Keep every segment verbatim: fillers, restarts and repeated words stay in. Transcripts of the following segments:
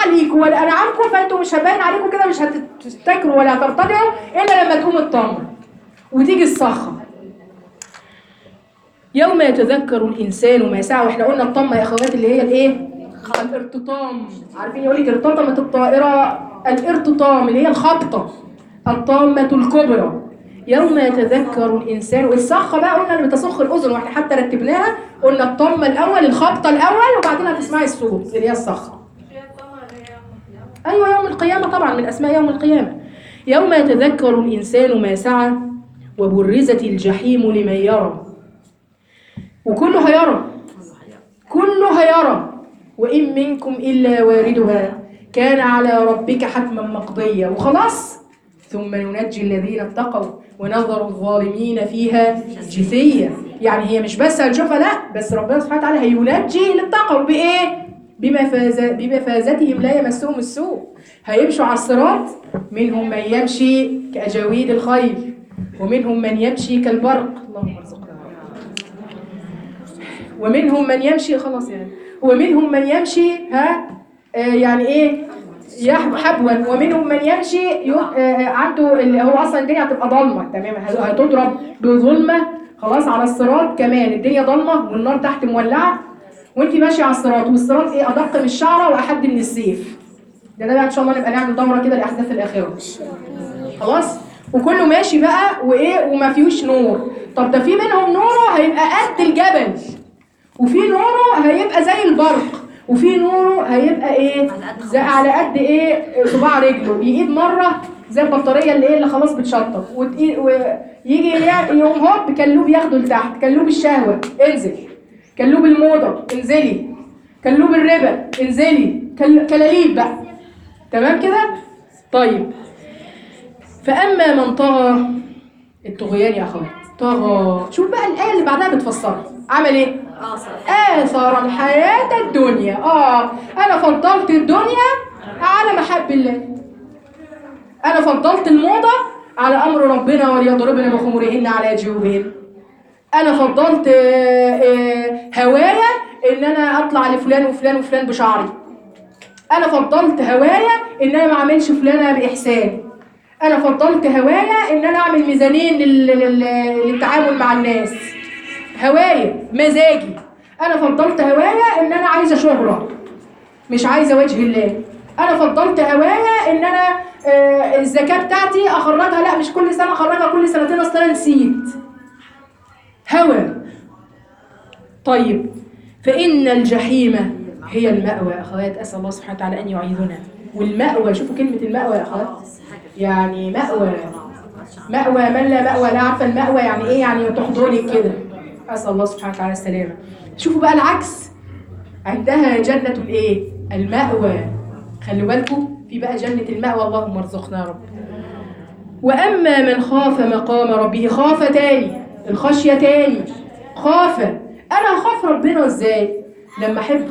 عليكم ولا انعمكم، فانتم مش هبان عليكم كده، مش هتفتكروا ولا هترتدعوا الا لما تقوم الطمه وتيجي الصخه. يوم يتذكر الانسان ما سعى. واحنا قلنا الطمه يا اخوات اللي هي الايه؟ الارتطام. عارفين يقول لك ارتطمت الطائره، الارتطام اللي هي الخبطه، الطامه الكبرى. يوم يتذكر الانسان. والصخه بقى قلنا اللي بتصخ الاذن، واحنا حتى رتبناها قلنا الطمه الاول، الخبطه الاول، وبعدين هتسمعي الصوت اللي هي الصخه. ايوه يوم القيامه طبعا، من اسماء يوم القيامه. يوم يتذكر الانسان ما سعى وبرزت الجحيم لمن يرى. وكله هيرى، كله هيرى. وإن منكم إلا واردها كان على ربك حتما مقضيا. وخلاص، ثم ننجي الذين اتقوا ونذر الظالمين فيها جثيا. يعني هي مش بس هنشوفها، لا، بس ربنا سبحانه وتعالى هينجي اللي اتقوا بإيه؟ بمفاز بمفازتهم لا يمسهم السوء. هيمشوا على الصراط، منهم من يمشي كأجاويد الخيل ومنهم من يمشي كالبرق. اللهم ارزقنا. ومنهم من يمشي خلاص يعني، ومنهم من يمشي ها آه يعني ايه حبوا، ومنهم من يمشي آه عنده اللي هو اصلا الدنيا هتبقى ضلمه تماما، هتضرب بظلمه خلاص على الصراط. كمان الدنيا ضلمه والنار تحت مولعه وانت ماشيه على الصراط، والصراط ايه؟ ادق من الشعره واحد من السيف. ده ده بقى ان شاء الله نبقى نعمل دوره كده لاحداث الاخره خلاص. وكله ماشي بقى وايه وما فيهوش نور. طب ده في منهم نوره هيبقى قد الجبل، وفي نوره هيبقى زي البرق، وفي نوره هيبقى ايه؟ زي على قد ايه صباع رجله، يقيد مره زي البطاريه اللي ايه اللي خلاص بتشطب، ويجي يقوم هوب كلوب ياخده لتحت. كلوب الشهوه انزل، كلوب الموضه انزلي، كلوب الربا انزلي، كلاليب بقى. تمام كده؟ طيب، فاما من طغى، الطغيان يا اخوات، طغى. شوف بقى الايه اللي بعدها بتفسرها. عمل ايه؟ آثر الحياة الدنيا. آه أنا فضلت الدنيا على محب الله، أنا فضلت الموضة على أمر ربنا وليضربن بخمرهن على جيوبهن. أنا فضلت آه آه هوايا إن أنا أطلع لفلان وفلان وفلان بشعري. أنا فضلت هوايا إن أنا ما أعملش فلانة بإحسان. أنا فضلت هوايا إن أنا أعمل ميزانين للتعامل مع الناس. هوايا مزاجي. انا فضلت هوايا ان انا عايزه شهره مش عايزه وجه الله. انا فضلت هوايا ان انا آه الزكاه بتاعتي اخرجها، لا مش كل سنه اخرجها، كل سنتين اصل انا نسيت. هوى. طيب، فان الجحيم هي المأوى يا اخوات. اسال الله سبحانه وتعالى ان يعيذنا. والمأوى، شوفوا كلمه المأوى يا اخوات، يعني مأوى، مأوى من لا مأوى لا. عارفه المأوى يعني ايه؟ يعني تحضنك كده. أسأل الله سبحانه وتعالى السلامة. شوفوا بقى العكس، عندها جنة الايه؟ المأوى. خلوا بالكم في بقى جنة المأوى، اللهم ارزقنا يا رب. وأما من خاف مقام ربه، خاف تاني، الخشية تاني، خاف. أنا هخاف ربنا ازاي؟ لما أحبه،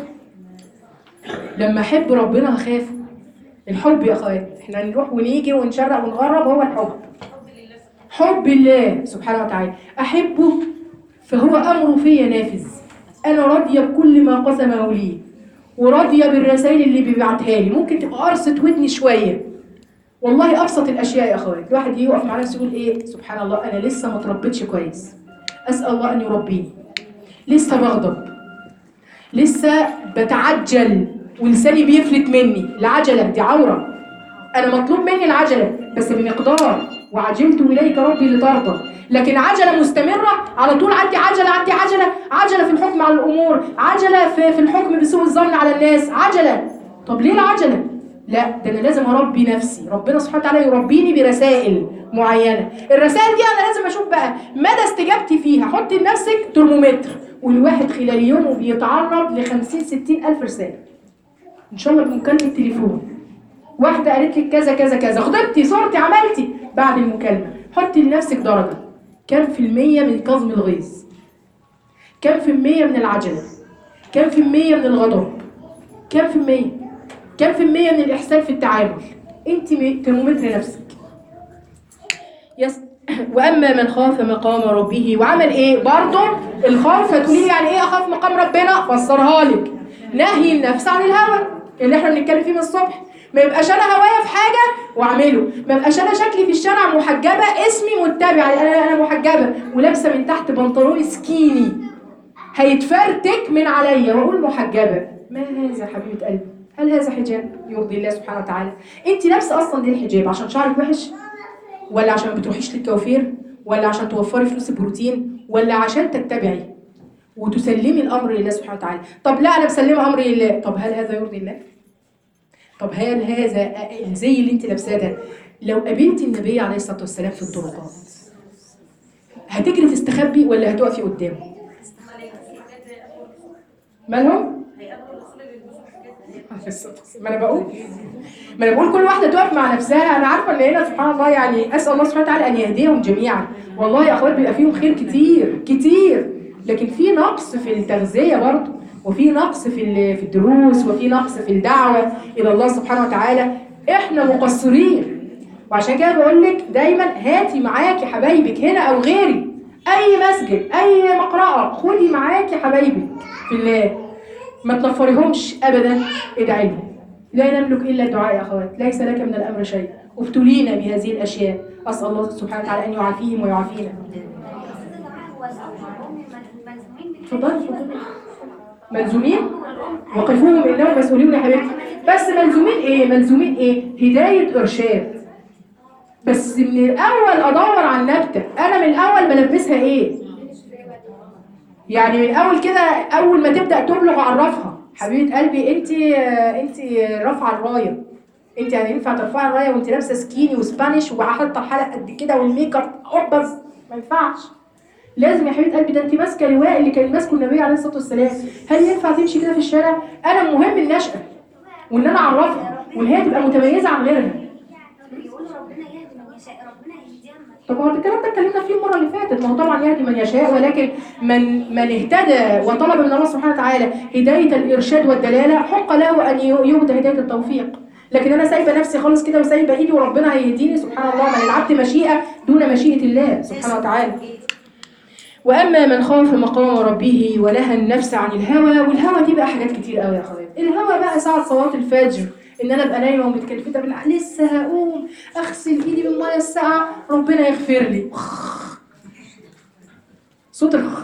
لما أحب ربنا هخافه. الحب يا أخوات، احنا نروح ونيجي ونشرق ونغرب، هو الحب، حب الله سبحانه وتعالى. أحبه فهو أمره فيا نافذ. أنا راضية بكل ما قسمه لي، وراضية بالرسائل اللي بيبعتها لي. ممكن تبقى قرصة ودني شوية، والله أبسط الأشياء يا أخوات. الواحد يقف مع نفسه يقول إيه؟ سبحان الله، أنا لسه ما تربيتش كويس، أسأل الله أن يربيني. لسه بغضب، لسه بتعجل ولساني بيفلت مني. العجلة دي عورة، أنا مطلوب مني العجلة بس بمقدار. وعجلت إليك ربي لترضى. لكن عجلة مستمرة على طول، عندي عجلة عندي عجلة، عجلة في الحكم على الأمور، عجلة في, في الحكم بسوء الظن على الناس، عجلة. طب ليه العجلة؟ لا، ده أنا لازم أربي نفسي. ربنا سبحانه وتعالى يربيني برسائل معينة. الرسائل دي أنا لازم أشوف بقى مدى استجابتي فيها. حطي لنفسك ترمومتر، والواحد خلال يومه بيتعرض لخمسين ستين ألف رسالة إن شاء الله بمكالمة تليفون. واحدة قالت لك كذا كذا كذا، خطبتي، صورتي، عملتي. بعد المكالمة حطي لنفسك درجة، كم في المية من كظم الغيظ؟ كم في المية من العجلة؟ كم في المية من الغضب؟ كم في المية؟ كم في المية من الإحسان في التعامل؟ أنت ترمومتر نفسك. يس. وأما من خاف مقام ربه وعمل إيه؟ برضه الخوف. هتقولي يعني إيه أخاف مقام ربنا؟ فسرها لك. نهي النفس عن الهوى. اللي احنا بنتكلم فيه من الصبح. ما يبقاش انا هوايه في حاجه واعمله، ما يبقاش انا شكلي في الشارع محجبه، اسمي متبعه، انا انا محجبه ولابسه من تحت بنطلون سكيني هيتفرتك من عليا واقول محجبه. ما هذا حبيبه قلبي؟ هل هذا حجاب يرضي الله سبحانه وتعالى؟ انت لابسه اصلا ليه الحجاب؟ عشان شعرك وحش؟ ولا عشان ما بتروحيش للكوافير؟ ولا عشان توفري فلوس البروتين؟ ولا عشان تتبعي وتسلمي الامر لله سبحانه وتعالى؟ طب لا انا مسلمه امري لله، طب هل هذا يرضي الله؟ طب هل هذا الزي اللي انت لابساه ده لو قابلتي النبي عليه الصلاه والسلام في الطرقات هتجري تستخبي ولا هتقفي قدامه؟ مالهم؟ ما انا بقول ما انا بقول كل واحده تقف مع نفسها. انا عارفه ان هنا سبحان الله يعني اسال الله سبحانه وتعالى ان يهديهم جميعا. والله يا اخوات بيبقى فيهم خير كتير كتير، لكن في نقص في التغذيه برضه، وفي نقص في في الدروس، وفي نقص في الدعوه الى الله سبحانه وتعالى. احنا مقصرين، وعشان كده بقول لك دايما هاتي معاكي حبايبك هنا او غيري، اي مسجد اي مقرأة خدي معاكي حبايبك في الله، ما تنفريهمش ابدا، ادعي لهم. لا نملك الا الدعاء يا اخوات، ليس لك من الامر شيء. ابتلينا بهذه الاشياء، اسال الله سبحانه وتعالى ان يعافيهم ويعافينا. اتفضلي اتفضلي. ملزومين وقفوهم انهم مسؤولون يا حبيبتي. بس ملزومين ايه؟ ملزومين ايه؟ هدايه ارشاد. بس من الاول ادور على النبته، انا من الاول بلبسها ايه؟ يعني من الاول كده اول ما تبدا تبلغ اعرفها حبيبه قلبي انت انت رافعه الرايه، انت يعني ينفع ترفعي الرايه وانت لابسه سكيني وسبانيش وحاطه الحلق قد كده والميك اب اوبز؟ ما ينفعش. لازم يا حبيبه قلبي، ده انت ماسكه لواء اللي كان ماسكه النبي عليه الصلاه والسلام. هل ينفع تمشي كده في الشارع؟ انا مهم النشأه وان انا اعرفها وان هي تبقى متميزه عن غيرها. طب هو الكلام ده اتكلمنا فيه المره اللي فاتت. ما هو طبعا يهدي من يشاء، ولكن من من اهتدى وطلب من الله سبحانه وتعالى هدايه الارشاد والدلاله حق له ان يهدى هدايه التوفيق. لكن انا سايبه نفسي خالص كده وسايبه ايدي وربنا هيهديني سبحان الله. من العبد مشيئه دون مشيئه الله سبحانه وتعالى. واما من خاف مقام ربه ونهى النفس عن الهوى، والهوى دي بقى حاجات كتير قوي يا اخوات. الهوى بقى ساعه صلاه الفجر ان انا ابقى نايمه ومتكلفته بالله لسه هقوم اغسل ايدي بالميه الساقعه ربنا يغفر لي. صوت الخ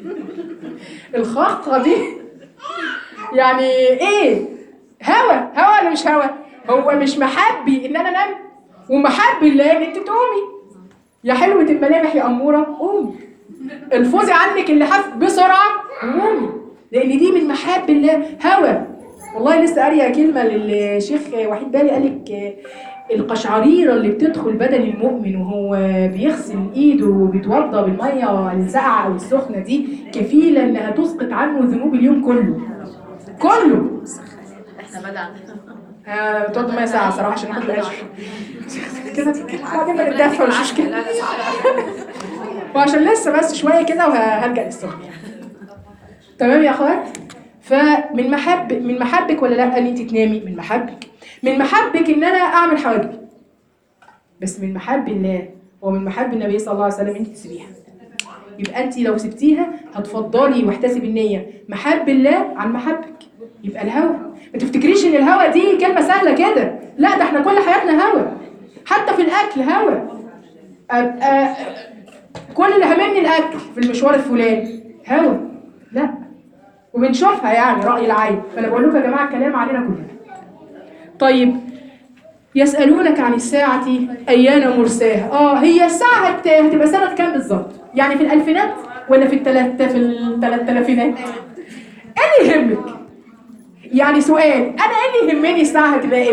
الخاقه دي يعني ايه؟ هوى هوى ولا مش هوى؟ هو مش محبي ان انا انام ومحبي الله ان انت تقومي. يا حلوه الملامح يا اموره قومي، الفوزي عنك اللحاف بسرعه قومي، لان دي من محب الله. هوى والله لسه قاريه كلمه للشيخ وحيد بالي، قال لك القشعريره اللي بتدخل بدن المؤمن وهو بيغسل ايده وبيتوضا بالميه الساقعه او السخنه دي كفيله انها تسقط عنه ذنوب اليوم كله كله. احنا بدأنا آه بتقعد ميه ساقعه صراحه عشان ناخد الاجر كده بعدين بنتدفى مش مشكله وعشان لسه بس شويه كده وهلجأ للسخن. تمام يا اخوات؟ فمن محب من محبك ولا لا ان انت تنامي؟ من محبك. من محبك ان انا اعمل حواجبي، بس من محب الله ومن محب النبي صلى الله عليه وسلم انت تسيبيها. يبقى انت لو سبتيها هتفضلي واحتسبي النيه محب الله عن محبك. يبقى الهوى، ما تفتكريش ان الهوى دي كلمه سهله كده، لا ده احنا كل حياتنا هوى، حتى في الاكل هوى. أبقى كل اللي هممني الاكل في المشوار الفلاني هوى، لا وبنشوفها يعني رأي العين. فانا بقول لكم يا جماعه الكلام علينا كلنا. طيب يسألونك عن الساعة أيان مرساها. اه هي الساعة هت... هتبقى سنة كام بالظبط؟ يعني في الألفينات ولا في الثلاث في الثلاث آلافينات؟ ايه اللي يهمك؟ يعني سؤال، انا ايه اللي يهمني الساعة هتبقى ايه؟